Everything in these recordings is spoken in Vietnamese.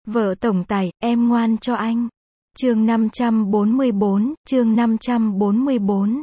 Vợ tổng tài, em ngoan cho anh. Chương 544, chương 544.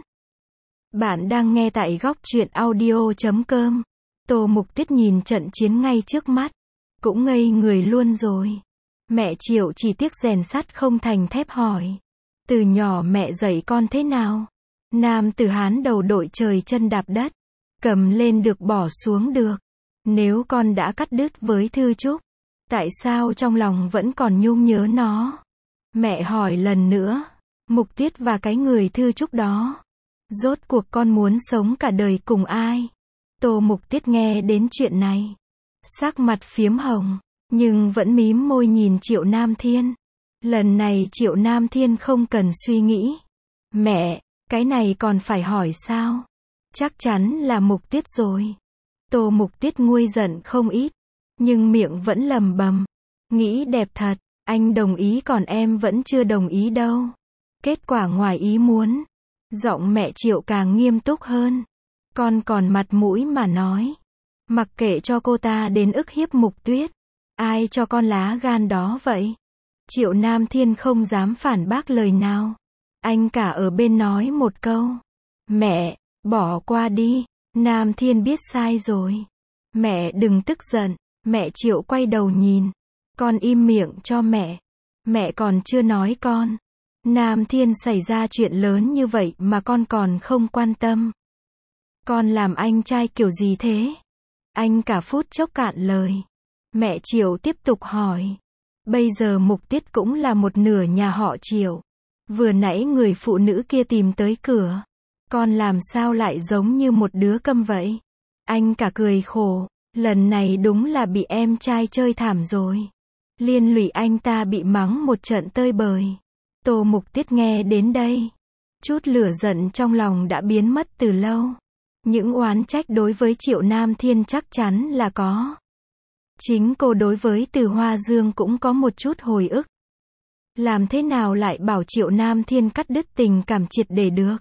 Bạn đang nghe tại góc truyện audio.com. Tô Mục Tuyết nhìn trận chiến ngay trước mắt, cũng ngây người luôn rồi. Mẹ Triệu chỉ tiếc rèn sắt không thành thép hỏi. Từ nhỏ mẹ dạy con thế nào? Nam tử Hán đầu đội trời chân đạp đất, cầm lên được bỏ xuống được. Nếu con đã cắt đứt với Thư Trúc, tại sao trong lòng vẫn còn nhung nhớ nó? Mẹ hỏi lần nữa. Mục Tuyết và cái người Thư Trúc đó, rốt cuộc con muốn sống cả đời cùng ai? Tô Mục Tuyết nghe đến chuyện này, sắc mặt phiếm hồng, nhưng vẫn mím môi nhìn Triệu Nam Thiên. Lần này Triệu Nam Thiên không cần suy nghĩ. Mẹ, cái này còn phải hỏi sao? Chắc chắn là Mục Tuyết rồi. Tô Mục Tuyết nguôi giận không ít, nhưng miệng vẫn lầm bầm. Nghĩ đẹp thật, anh đồng ý còn em vẫn chưa đồng ý đâu. Kết quả ngoài ý muốn. Giọng mẹ Triệu càng nghiêm túc hơn. Con còn mặt mũi mà nói. Mặc kệ cho cô ta đến ức hiếp Mục Tuyết. Ai cho con lá gan đó vậy? Triệu Nam Thiên không dám phản bác lời nào. Anh cả ở bên nói một câu. Mẹ, bỏ qua đi. Nam Thiên biết sai rồi. Mẹ đừng tức giận. Mẹ Triệu quay đầu nhìn. Con im miệng cho mẹ. Mẹ còn chưa nói con. Nam Thiên xảy ra chuyện lớn như vậy mà con còn không quan tâm. Con làm anh trai kiểu gì thế? Anh cả phút chốc cạn lời. Mẹ Triệu tiếp tục hỏi. Bây giờ Mục Tuyết cũng là một nửa nhà họ Triệu. Vừa nãy người phụ nữ kia tìm tới cửa. Con làm sao lại giống như một đứa câm vậy? Anh cả cười khổ. Lần này đúng là bị em trai chơi thảm rồi. Liên lụy anh ta bị mắng một trận tơi bời. Tô Mục Tuyết nghe đến đây, chút lửa giận trong lòng đã biến mất từ lâu. Những oán trách đối với Triệu Nam Thiên chắc chắn là có. Chính cô đối với Từ Hoa Dương cũng có một chút hồi ức. Làm thế nào lại bảo Triệu Nam Thiên cắt đứt tình cảm triệt để được?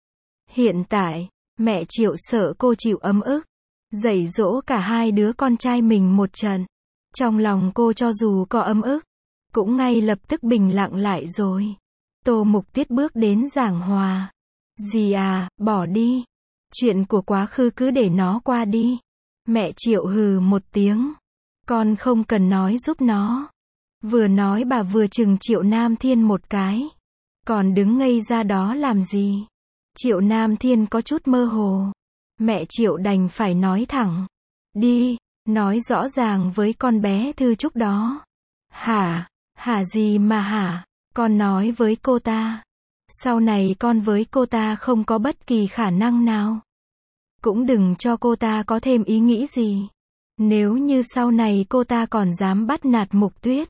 Hiện tại, mẹ Triệu sợ cô chịu ấm ức, dạy dỗ cả hai đứa con trai mình một trận. Trong lòng cô cho dù có ấm ức, cũng ngay lập tức bình lặng lại rồi. Tô Mục Tuyết bước đến giảng hòa. Dì à, bỏ đi. Chuyện của quá khứ cứ để nó qua đi. Mẹ Triệu hừ một tiếng. Con không cần nói giúp nó. Vừa nói bà vừa chừng Triệu Nam Thiên một cái. Còn đứng ngây ra đó làm gì? Triệu Nam Thiên có chút mơ hồ. Mẹ Triệu đành phải nói thẳng. Đi, nói rõ ràng với con bé Thư Trúc đó. Hả? Hả gì mà hả? Con nói với cô ta. Sau này con với cô ta không có bất kỳ khả năng nào. Cũng đừng cho cô ta có thêm ý nghĩ gì. Nếu như sau này cô ta còn dám bắt nạt Mục Tuyết,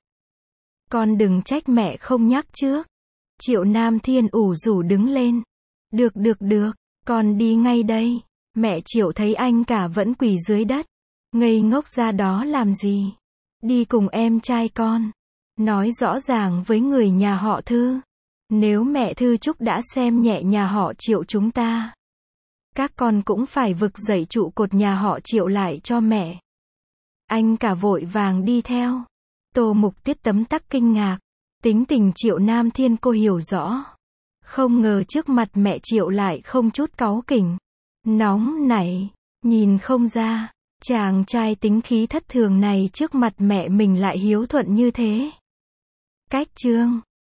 con đừng trách mẹ không nhắc trước. Triệu Nam Thiên ủ rũ đứng lên. Được, con đi ngay đây. Mẹ Triệu thấy anh cả vẫn quỳ dưới đất, ngây ngốc ra đó làm gì? Đi cùng em trai con. Nói rõ ràng với người nhà họ Thư. Nếu mẹ Thư Trúc đã xem nhẹ nhà họ Triệu chúng ta, các con cũng phải vực dậy trụ cột nhà họ Triệu lại cho mẹ. Anh cả vội vàng đi theo. Tô Mục Tuyết tấm tắc kinh ngạc. Tính tình Triệu Nam Thiên cô hiểu rõ. Không ngờ trước mặt mẹ Triệu lại không chút cáu kỉnh, nóng nảy. Nhìn không ra, chàng trai tính khí thất thường này trước mặt mẹ mình lại hiếu thuận như thế. Cách chương